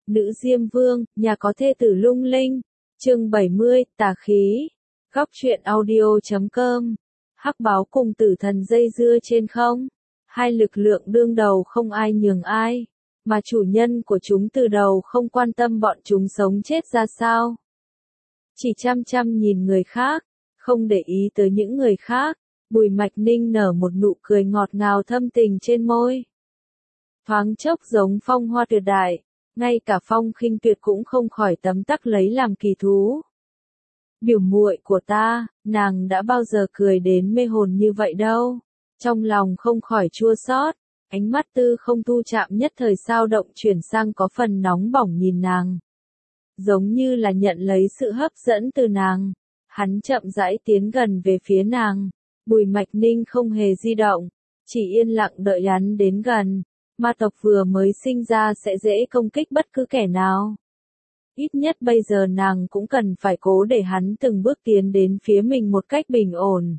Nữ Diêm Vương, nhà có thê tử lung linh. Chương 70, tà khí. Góc truyện audio.com. Hắc báo cùng tử thần dây dưa trên không. Hai lực lượng đương đầu không ai nhường ai. Mà chủ nhân của chúng từ đầu không quan tâm bọn chúng sống chết ra sao. Chỉ chăm chăm nhìn người khác, không để ý tới những người khác. Bùi Mạch Ninh nở một nụ cười ngọt ngào thâm tình trên môi. Thoáng chốc giống phong hoa tuyệt đại, ngay cả Phong Khinh Tuyệt cũng không khỏi tấm tắc lấy làm kỳ thú. Biểu muội của ta, nàng đã bao giờ cười đến mê hồn như vậy đâu. Trong lòng không khỏi chua xót, ánh mắt Tư Không Thu chạm nhất thời sao động chuyển sang có phần nóng bỏng nhìn nàng. Giống như là nhận lấy sự hấp dẫn từ nàng, hắn chậm rãi tiến gần về phía nàng. Bùi Mạch Ninh không hề di động, chỉ yên lặng đợi hắn đến gần. Ma tộc vừa mới sinh ra sẽ dễ công kích bất cứ kẻ nào. Ít nhất bây giờ nàng cũng cần phải cố để hắn từng bước tiến đến phía mình một cách bình ổn.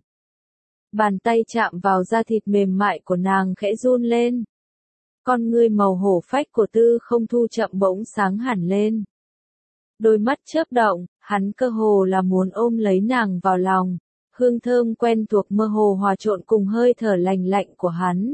Bàn tay chạm vào da thịt mềm mại của nàng khẽ run lên. Con ngươi màu hổ phách của Tư Không Thu chậm bỗng sáng hẳn lên. Đôi mắt chớp động, hắn cơ hồ là muốn ôm lấy nàng vào lòng. Hương thơm quen thuộc mơ hồ hòa trộn cùng hơi thở lành lạnh của hắn.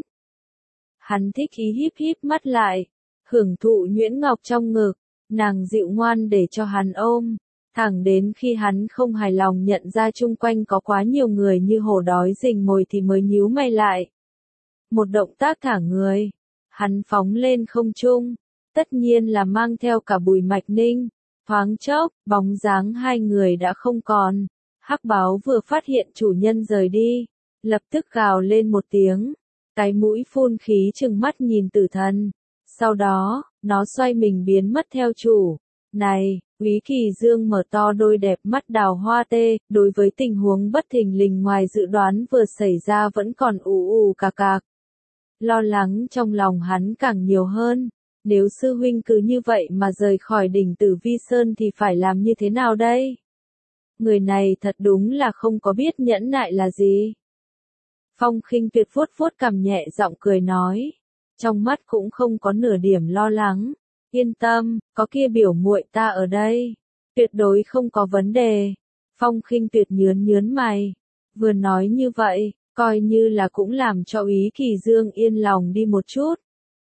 Hắn thích ý híp híp mắt lại, hưởng thụ nhuyễn ngọc trong ngực, nàng dịu ngoan để cho hắn ôm, thẳng đến khi hắn không hài lòng nhận ra chung quanh có quá nhiều người như hổ đói rình mồi thì mới nhíu mày lại. Một động tác thả người, hắn phóng lên không trung, tất nhiên là mang theo cả Bùi Mạch Ninh, thoáng chốc, bóng dáng hai người đã không còn. Hắc báo vừa phát hiện chủ nhân rời đi, lập tức gào lên một tiếng. Cái mũi phun khí trừng mắt nhìn tử thần. Sau đó, nó xoay mình biến mất theo chủ. Này, Úy Kỳ Dương mở to đôi đẹp mắt đào hoa tê, đối với tình huống bất thình lình ngoài dự đoán vừa xảy ra vẫn còn ù ù cạc cạc. Lo lắng trong lòng hắn càng nhiều hơn. Nếu sư huynh cứ như vậy mà rời khỏi đỉnh Tử Vi Sơn thì phải làm như thế nào đây? Người này thật đúng là không có biết nhẫn nại là gì. Phong Khinh Tuyệt vuốt vuốt cằm nhẹ giọng cười nói, trong mắt cũng không có nửa điểm lo lắng. Yên tâm, có kia biểu muội ta ở đây, tuyệt đối không có vấn đề. Phong Khinh Tuyệt nhớn mày, vừa nói như vậy, coi như là cũng làm cho Úy Kỳ Dương yên lòng đi một chút.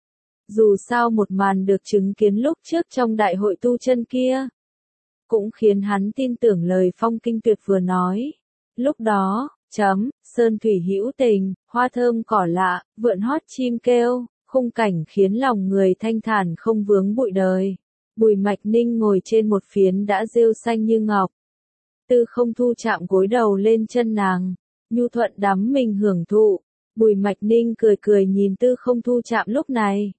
Dù sao một màn được chứng kiến lúc trước trong đại hội tu chân kia, cũng khiến hắn tin tưởng lời Phong Khinh Tuyệt vừa nói. Lúc đó, sơn thủy hữu tình, hoa thơm cỏ lạ, vượn hót chim kêu, khung cảnh khiến lòng người thanh thản không vướng bụi đời. Bùi Mạch Ninh ngồi trên một phiến đã rêu xanh như ngọc. Tư Không Thu chạm gối đầu lên chân nàng, nhu thuận đắm mình hưởng thụ. Bùi Mạch Ninh cười cười nhìn Tư Không Thu chạm lúc này.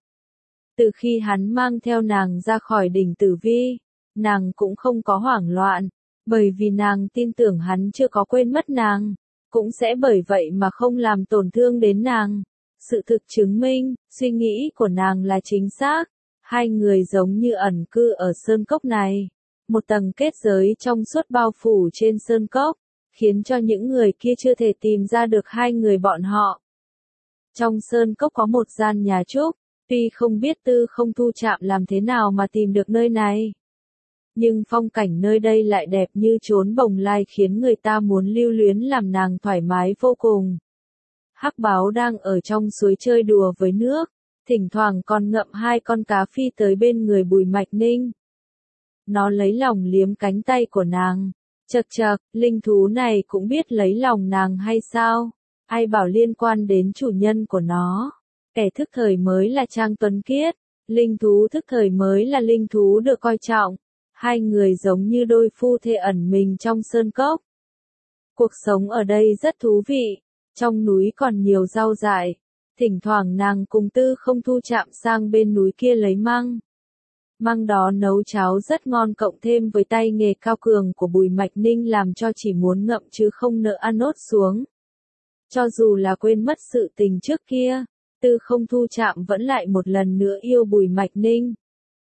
Từ khi hắn mang theo nàng ra khỏi đỉnh Tử Vi, nàng cũng không có hoảng loạn, bởi vì nàng tin tưởng hắn chưa có quên mất nàng, cũng sẽ bởi vậy mà không làm tổn thương đến nàng. Sự thực chứng minh, suy nghĩ của nàng là chính xác, hai người giống như ẩn cư ở sơn cốc này. Một tầng kết giới trong suốt bao phủ trên sơn cốc, khiến cho những người kia chưa thể tìm ra được hai người bọn họ. Trong sơn cốc có một gian nhà trúc, tuy không biết Tư Không Thu chạm làm thế nào mà tìm được nơi này. Nhưng phong cảnh nơi đây lại đẹp như chốn bồng lai khiến người ta muốn lưu luyến làm nàng thoải mái vô cùng. Hắc báo đang ở trong suối chơi đùa với nước, thỉnh thoảng còn ngậm hai con cá phi tới bên người Bùi Mạch Ninh. Nó lấy lòng liếm cánh tay của nàng, chậc chậc, linh thú này cũng biết lấy lòng nàng hay sao? Ai bảo liên quan đến chủ nhân của nó? Kẻ thức thời mới là Trang Tuấn Kiết, linh thú thức thời mới là linh thú được coi trọng. Hai người giống như đôi phu thê ẩn mình trong sơn cốc. Cuộc sống ở đây rất thú vị, trong núi còn nhiều rau dại, thỉnh thoảng nàng cùng Tư Không Thu chạm sang bên núi kia lấy măng. Măng đó nấu cháo rất ngon cộng thêm với tay nghề cao cường của Bùi Mạch Ninh làm cho chỉ muốn ngậm chứ không nỡ ăn nốt xuống. Cho dù là quên mất sự tình trước kia, Tư Không Thu chạm vẫn lại một lần nữa yêu Bùi Mạch Ninh.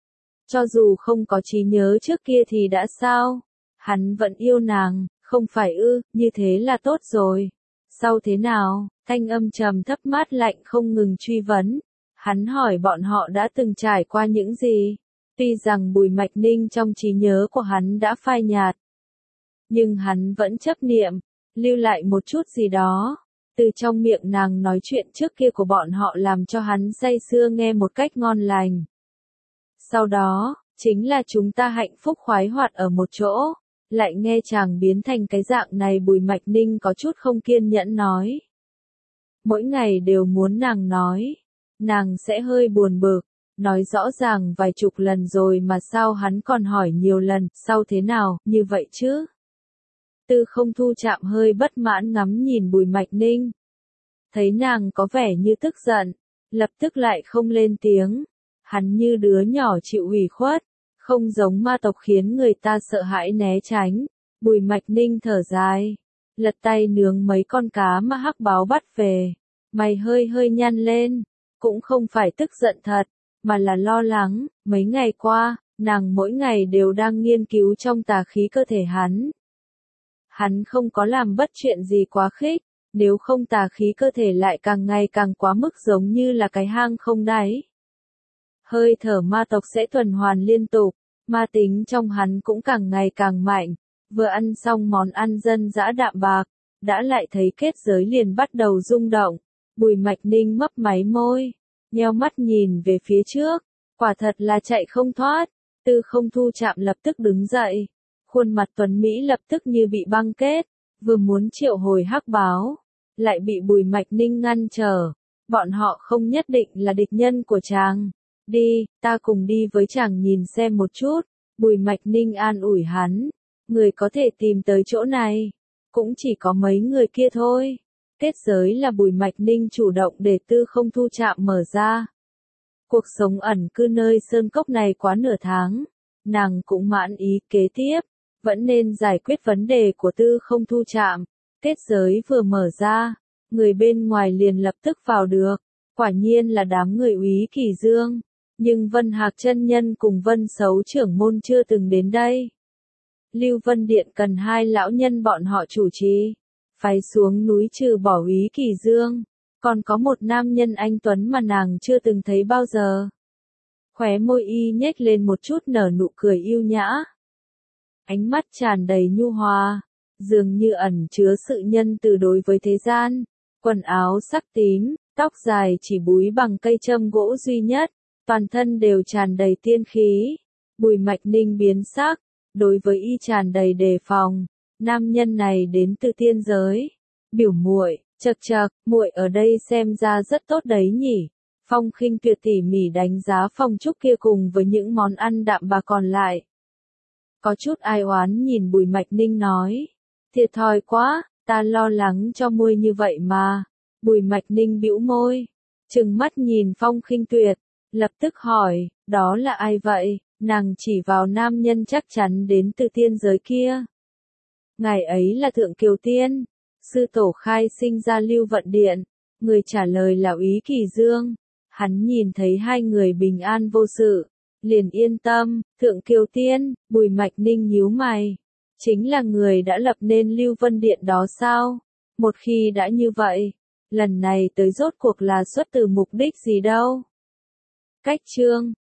Cho dù không có trí nhớ trước kia thì đã sao? Hắn vẫn yêu nàng, không phải ư, như thế là tốt rồi. Sau thế nào? Thanh âm trầm thấp mát lạnh không ngừng truy vấn. Hắn hỏi bọn họ đã từng trải qua những gì? Tuy rằng Bùi Mạch Ninh trong trí nhớ của hắn đã phai nhạt, nhưng hắn vẫn chấp niệm, lưu lại một chút gì đó. Từ trong miệng nàng nói chuyện trước kia của bọn họ làm cho hắn say sưa nghe một cách ngon lành. Sau đó, chính là chúng ta hạnh phúc khoái hoạt ở một chỗ. Lại nghe chàng biến thành cái dạng này, Bùi Mạch Ninh có chút không kiên nhẫn nói. Mỗi ngày đều muốn nàng nói. Nàng sẽ hơi buồn bực. Nói rõ ràng vài chục lần rồi mà sao hắn còn hỏi nhiều lần, sao thế nào, như vậy chứ? Tư Không Thu Trạm hơi bất mãn ngắm nhìn Bùi Mạch Ninh. Thấy nàng có vẻ như tức giận, lập tức lại không lên tiếng. Hắn như đứa nhỏ chịu ủy khuất, không giống ma tộc khiến người ta sợ hãi né tránh. Bùi Mạch Ninh thở dài, lật tay nướng mấy con cá mà Hắc Báo bắt về. Mày hơi hơi nhăn lên, cũng không phải tức giận thật, mà là lo lắng. Mấy ngày qua, nàng mỗi ngày đều đang nghiên cứu trong tà khí cơ thể hắn. Hắn không có làm bất chuyện gì quá khích, nếu không tà khí cơ thể lại càng ngày càng quá mức giống như là cái hang không đáy. Hơi thở ma tộc sẽ tuần hoàn liên tục, ma tính trong hắn cũng càng ngày càng mạnh. Vừa ăn xong món ăn dân dã đạm bạc, đã lại thấy kết giới liền bắt đầu rung động. Bùi Mạch Ninh mấp máy môi, nheo mắt nhìn về phía trước, quả thật là chạy không thoát. Tư Không Thu Trạm lập tức đứng dậy, khuôn mặt tuấn Mỹ lập tức như bị băng kết, vừa muốn triệu hồi Hắc Báo, lại bị Bùi Mạch Ninh ngăn trở. Bọn họ không nhất định là địch nhân của chàng. Đi, ta cùng đi với chàng nhìn xem một chút. Bùi Mạch Ninh an ủi hắn, người có thể tìm tới chỗ này, cũng chỉ có mấy người kia thôi. Kết giới là Bùi Mạch Ninh chủ động để Tư Không Thu Trạm mở ra. Cuộc sống ẩn cư nơi sơn cốc này quá nửa tháng, nàng cũng mãn ý. Kế tiếp, vẫn nên giải quyết vấn đề của Tư Không Thu Trạm. Kết giới vừa mở ra, người bên ngoài liền lập tức vào được. Quả nhiên là đám người Úy Kỳ Dương, nhưng Vân Hạc chân nhân cùng Vân Sấu trưởng môn chưa từng đến đây. Lưu Vân Điện cần hai lão nhân bọn họ chủ trì, phái xuống núi trừ bỏ Úy Kỳ Dương, còn có một nam nhân anh tuấn mà nàng chưa từng thấy bao giờ. Khóe môi y nhếch lên một chút nở nụ cười yêu nhã. Ánh mắt tràn đầy nhu hòa, dường như ẩn chứa sự nhân từ đối với thế gian. Quần áo sắc tím, tóc dài chỉ búi bằng cây châm gỗ duy nhất, toàn thân đều tràn đầy tiên khí. Bùi Mạch Ninh biến sắc, đối với y tràn đầy đề phòng. Nam nhân này đến từ tiên giới. Biểu muội, chậc chậc, muội ở đây xem ra rất tốt đấy nhỉ. Phong Khinh Tuyệt tỉ mỉ đánh giá phong trúc kia cùng với những món ăn đạm bạc còn lại. Có chút ai oán nhìn Bùi Mạch Ninh nói, thiệt thòi quá, ta lo lắng cho muội như vậy mà. Bùi Mạch Ninh bĩu môi, trừng mắt nhìn Phong Khinh Tuyệt, lập tức hỏi, đó là ai vậy? Nàng chỉ vào nam nhân chắc chắn đến từ tiên giới kia. Ngài ấy là Thượng Kiều Tiên, sư tổ khai sinh ra Lưu Vận Điện. Người trả lời là Úy Kỳ Dương. Hắn nhìn thấy hai người bình an vô sự, liền yên tâm. Thượng Kiều Tiên, Bùi Mạch Ninh nhíu mày, chính là người đã lập nên Lưu Vân Điện đó sao? Một khi đã như vậy, lần này tới rốt cuộc là xuất từ mục đích gì đâu? Cách chương